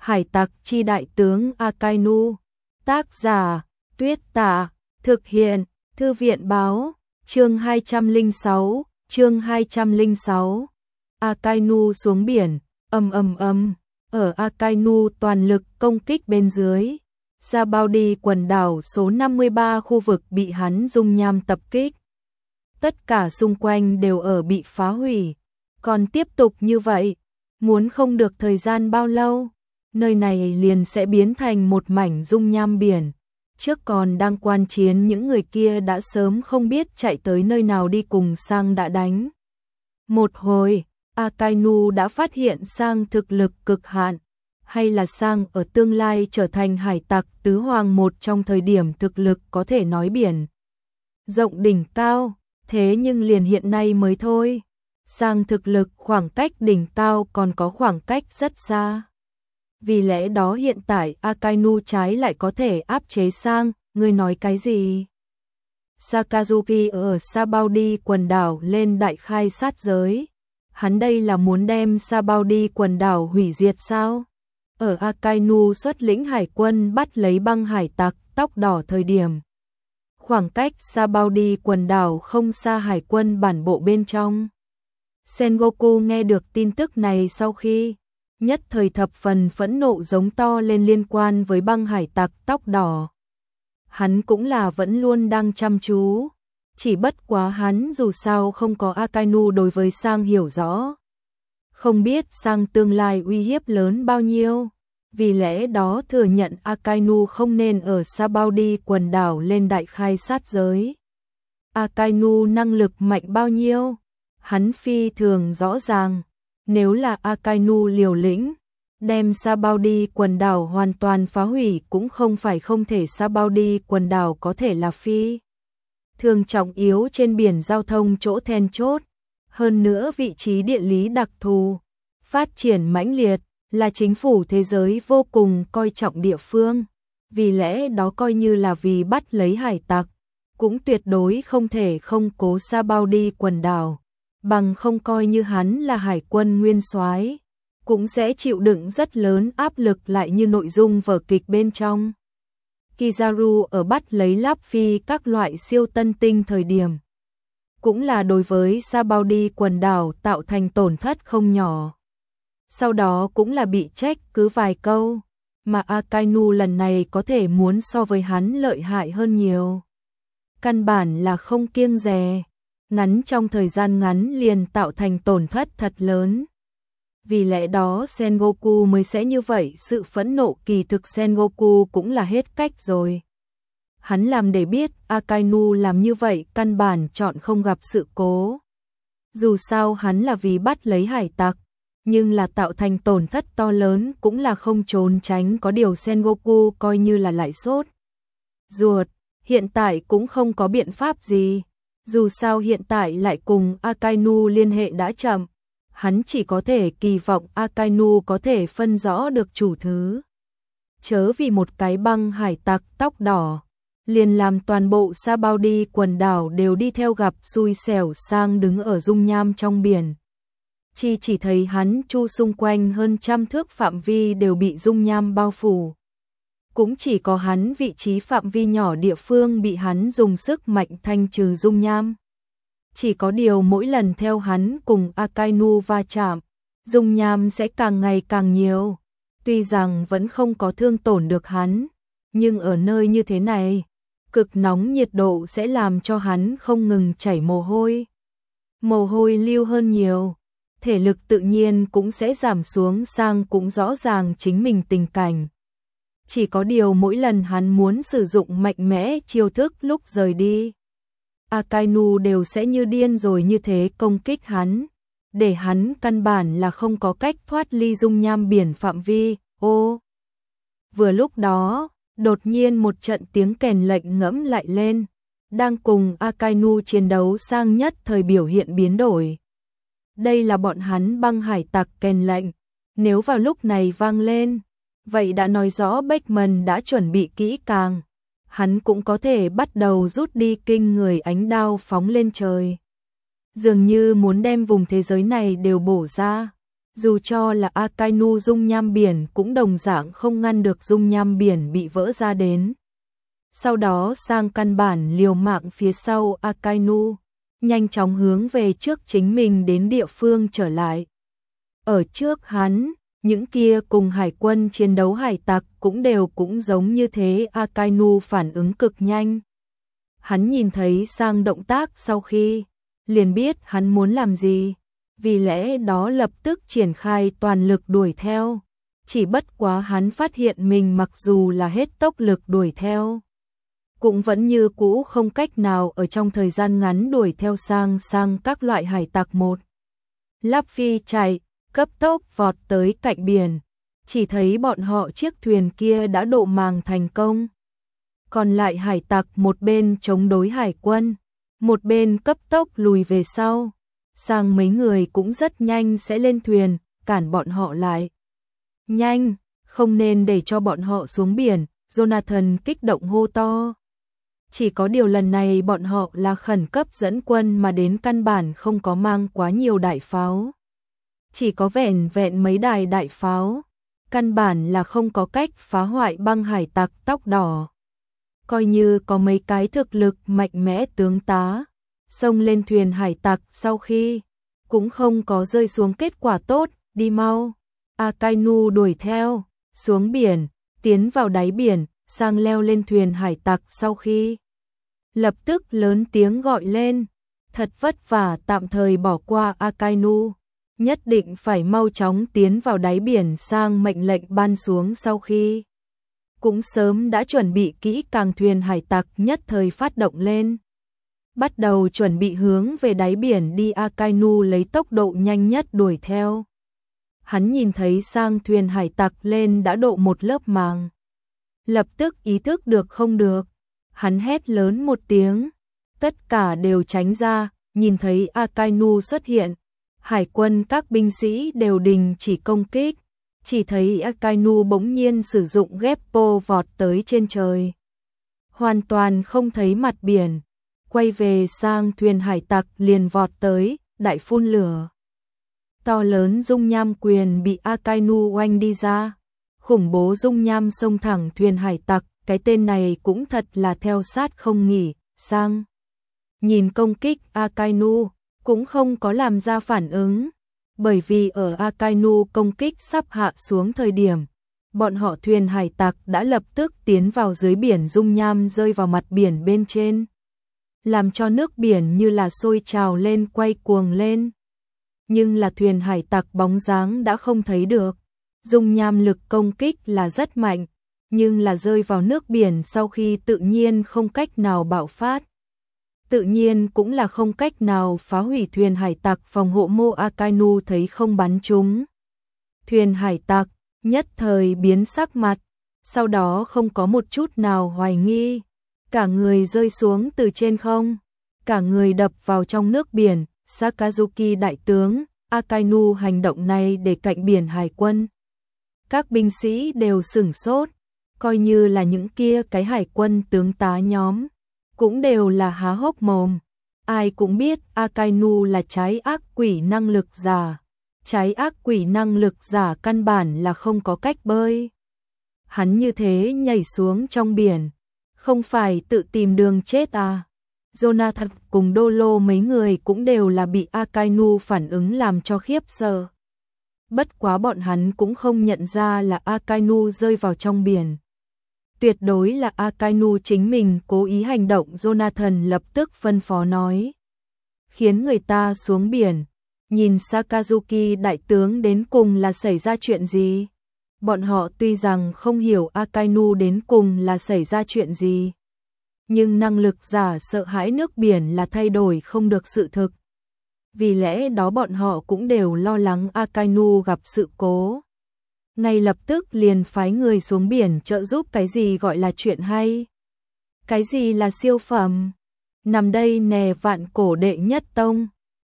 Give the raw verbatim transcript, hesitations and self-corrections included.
Hải tặc chi đại tướng Akainu. Tác giả Tuyết Tả. Thực hiện Thư viện Báo. Chương hai trăm lẻ sáu. Chương hai trăm lẻ sáu. Akainu xuống biển. Ầm ầm ầm. Ở Akainu toàn lực công kích bên dưới. Sabaody quần đảo số năm mươi ba khu vực bị hắn dung nham tập kích. Tất cả xung quanh đều ở bị phá hủy. Còn tiếp tục như vậy, muốn không được thời gian bao lâu, nơi này liền sẽ biến thành một mảnh dung nham biển. Trước còn đang quan chiến những người kia đã sớm không biết chạy tới nơi nào đi cùng Sang đã đánh. Một hồi, Akainu đã phát hiện Sang thực lực cực hạn, hay là Sang ở tương lai trở thành hải tặc tứ hoàng một trong thời điểm thực lực có thể nói biển rộng đỉnh cao, thế nhưng liền hiện nay mới thôi. Sang thực lực khoảng cách đỉnh cao còn có khoảng cách rất xa. Vì lẽ đó hiện tại Akainu trái lại có thể áp chế Sang, ngươi nói cái gì? Sakazuki ở Sabaody quần đảo lên đại khai sát giới. Hắn đây là muốn đem Sabaody quần đảo hủy diệt sao? Ở Akainu xuất lĩnh hải quân bắt lấy băng hải tặc tóc đỏ thời điểm. Khoảng cách Sabaody quần đảo không xa hải quân bản bộ bên trong. Sengoku nghe được tin tức này sau khi nhất thời thập phần phẫn nộ giống to lên liên quan với băng hải tặc tóc đỏ. Hắn cũng là vẫn luôn đang chăm chú, chỉ bất quá hắn dù sao không có Akainu đối với Sang hiểu rõ. Không biết Sang tương lai uy hiếp lớn bao nhiêu, vì lẽ đó thừa nhận Akainu không nên ở Sabaody quần đảo lên đại khai sát giới. Akainu năng lực mạnh bao nhiêu? Hắn phi thường rõ ràng, nếu là Akainu liều lĩnh, đem Sabaody quần đảo hoàn toàn phá hủy cũng không phải không thể. Sabaody quần đảo có thể là phi thường trọng yếu trên biển giao thông chỗ then chốt, hơn nữa vị trí địa lý đặc thù, phát triển mãnh liệt, là chính phủ thế giới vô cùng coi trọng địa phương, vì lẽ đó coi như là vì bắt lấy hải tặc, cũng tuyệt đối không thể không cố Sabaody quần đảo. Bằng không coi như hắn là hải quân nguyên soái, cũng sẽ chịu đựng rất lớn áp lực lại như nội dung vở kịch bên trong. Kizaru ở bắt lấy Luffy các loại siêu tân tinh thời điểm, cũng là đối với Sabaody quần đảo tạo thành tổn thất không nhỏ. Sau đó cũng là bị trách cứ vài câu, mà Akainu lần này có thể muốn so với hắn lợi hại hơn nhiều. Căn bản là không kiêng dè. Ngắn trong thời gian ngắn liền tạo thành tổn thất thật lớn. Vì lẽ đó Sengoku mới sẽ như vậy, sự phẫn nộ kỳ thực Sengoku cũng là hết cách rồi. Hắn làm để biết Akainu làm như vậy căn bản chọn không gặp sự cố. Dù sao hắn là vì bắt lấy hải tặc, nhưng là tạo thành tổn thất to lớn cũng là không trốn tránh, có điều Sengoku coi như là lại sốt ruột, hiện tại cũng không có biện pháp gì. Dù sao hiện tại lại cùng Akainu liên hệ đã chậm, hắn chỉ có thể kỳ vọng Akainu có thể phân rõ được chủ thứ. Chớ vì một cái băng hải tặc tóc đỏ, liền làm toàn bộ Sabaody quần đảo đều đi theo gặp xui xẻo. Sang đứng ở dung nham trong biển. Chỉ chỉ thấy hắn chu xung quanh hơn trăm thước phạm vi đều bị dung nham bao phủ. Cũng chỉ có hắn vị trí phạm vi nhỏ địa phương bị hắn dùng sức mạnh thanh trừ dung nham. Chỉ có điều mỗi lần theo hắn cùng Akainu va chạm, dung nham sẽ càng ngày càng nhiều. Tuy rằng vẫn không có thương tổn được hắn, nhưng ở nơi như thế này, cực nóng nhiệt độ sẽ làm cho hắn không ngừng chảy mồ hôi. Mồ hôi lưu hơn nhiều, thể lực tự nhiên cũng sẽ giảm xuống. Sang cũng rõ ràng chính mình tình cảnh. Chỉ có điều mỗi lần hắn muốn sử dụng mạnh mẽ chiêu thức lúc rời đi, Akainu đều sẽ như điên rồi như thế công kích hắn, để hắn căn bản là không có cách thoát ly dung nham biển phạm vi. Ô! Vừa lúc đó, đột nhiên một trận tiếng kèn lệnh ngẫm lại lên, đang cùng Akainu chiến đấu Sang nhất thời biểu hiện biến đổi. Đây là bọn hắn băng hải tặc kèn lệnh, nếu vào lúc này vang lên, vậy đã nói rõ Beckman đã chuẩn bị kỹ càng, hắn cũng có thể bắt đầu rút đi kinh người ánh đao phóng lên trời. Dường như muốn đem vùng thế giới này đều bổ ra. Dù cho là Akainu dung nham biển cũng đồng dạng không ngăn được dung nham biển bị vỡ ra đến. Sau đó sang căn bản liều mạng phía sau Akainu, nhanh chóng hướng về trước chính mình đến địa phương trở lại. Ở trước hắn, những kia cùng hải quân chiến đấu hải tặc cũng đều cũng giống như thế. Akainu phản ứng cực nhanh. Hắn nhìn thấy sang động tác sau khi, liền biết hắn muốn làm gì, vì lẽ đó lập tức triển khai toàn lực đuổi theo. Chỉ bất quá hắn phát hiện mình mặc dù là hết tốc lực đuổi theo, cũng vẫn như cũ không cách nào ở trong thời gian ngắn đuổi theo sang sang các loại hải tặc một. Lắp phi chạy, cấp tốc vọt tới cạnh biển, chỉ thấy bọn họ chiếc thuyền kia đã độ màng thành công. Còn lại hải tặc một bên chống đối hải quân, một bên cấp tốc lùi về sau. Sang mấy người cũng rất nhanh sẽ lên thuyền, cản bọn họ lại. Nhanh, không nên để cho bọn họ xuống biển, Jonathan kích động hô to. Chỉ có điều lần này bọn họ là khẩn cấp dẫn quân mà đến căn bản không có mang quá nhiều đại pháo. Chỉ có vẹn vẹn mấy đài đại pháo, căn bản là không có cách phá hoại băng hải tặc tóc đỏ. Coi như có mấy cái thực lực mạnh mẽ tướng tá, xông lên thuyền hải tặc sau khi, cũng không có rơi xuống kết quả tốt, đi mau. Akainu đuổi theo, xuống biển, tiến vào đáy biển, sang leo lên thuyền hải tặc sau khi. Lập tức lớn tiếng gọi lên, thật vất vả tạm thời bỏ qua Akainu, nhất định phải mau chóng tiến vào đáy biển. Sang mệnh lệnh ban xuống sau khi, cũng sớm đã chuẩn bị kỹ càng thuyền hải tặc nhất thời phát động lên. Bắt đầu chuẩn bị hướng về đáy biển đi. Akainu lấy tốc độ nhanh nhất đuổi theo. Hắn nhìn thấy sang thuyền hải tặc lên đã độ một lớp màng. Lập tức ý thức được không được. Hắn hét lớn một tiếng. Tất cả đều tránh ra, nhìn thấy Akainu xuất hiện. Hải quân các binh sĩ đều đình chỉ công kích. Chỉ thấy Akainu bỗng nhiên sử dụng Geppo vọt tới trên trời. Hoàn toàn không thấy mặt biển. Quay về sang thuyền hải tặc liền vọt tới, đại phun lửa. To lớn dung nham quyền bị Akainu oanh đi ra. Khủng bố dung nham xông thẳng thuyền hải tặc, cái tên này cũng thật là theo sát không nghỉ. Sang nhìn công kích Akainu, cũng không có làm ra phản ứng. Bởi vì ở Akainu công kích sắp hạ xuống thời điểm, bọn họ thuyền hải tặc đã lập tức tiến vào dưới biển dung nham rơi vào mặt biển bên trên. Làm cho nước biển như là sôi trào lên quay cuồng lên. Nhưng là thuyền hải tặc bóng dáng đã không thấy được. Dung nham lực công kích là rất mạnh, nhưng là rơi vào nước biển sau khi tự nhiên không cách nào bạo phát. Tự nhiên cũng là không cách nào phá hủy thuyền hải tặc phòng hộ mô. Akainu thấy không bắn chúng. Thuyền hải tặc nhất thời biến sắc mặt, sau đó không có một chút nào hoài nghi. Cả người rơi xuống từ trên không, cả người đập vào trong nước biển. Sakazuki đại tướng, Akainu hành động này để cạnh biển hải quân. Các binh sĩ đều sửng sốt, coi như là những kia cái hải quân tướng tá nhóm, cũng đều là há hốc mồm. Ai cũng biết Akainu là trái ác quỷ năng lực giả. Trái ác quỷ năng lực giả căn bản là không có cách bơi. Hắn như thế nhảy xuống trong biển, không phải tự tìm đường chết à? Jonathan cùng Dolo mấy người cũng đều là bị Akainu phản ứng làm cho khiếp sợ. Bất quá bọn hắn cũng không nhận ra là Akainu rơi vào trong biển. Tuyệt đối là Akainu chính mình cố ý hành động. Jonathan lập tức phân phó nói, khiến người ta xuống biển, nhìn Sakazuki đại tướng đến cùng là xảy ra chuyện gì. Bọn họ tuy rằng không hiểu Akainu đến cùng là xảy ra chuyện gì, nhưng năng lực giả sợ hãi nước biển là thay đổi không được sự thực. Vì lẽ đó bọn họ cũng đều lo lắng Akainu gặp sự cố. Ngay lập tức liền phái người xuống biển trợ giúp. Cái gì gọi là chuyện hay? Cái gì là siêu phẩm? Nằm đây nè vạn cổ đệ nhất tông.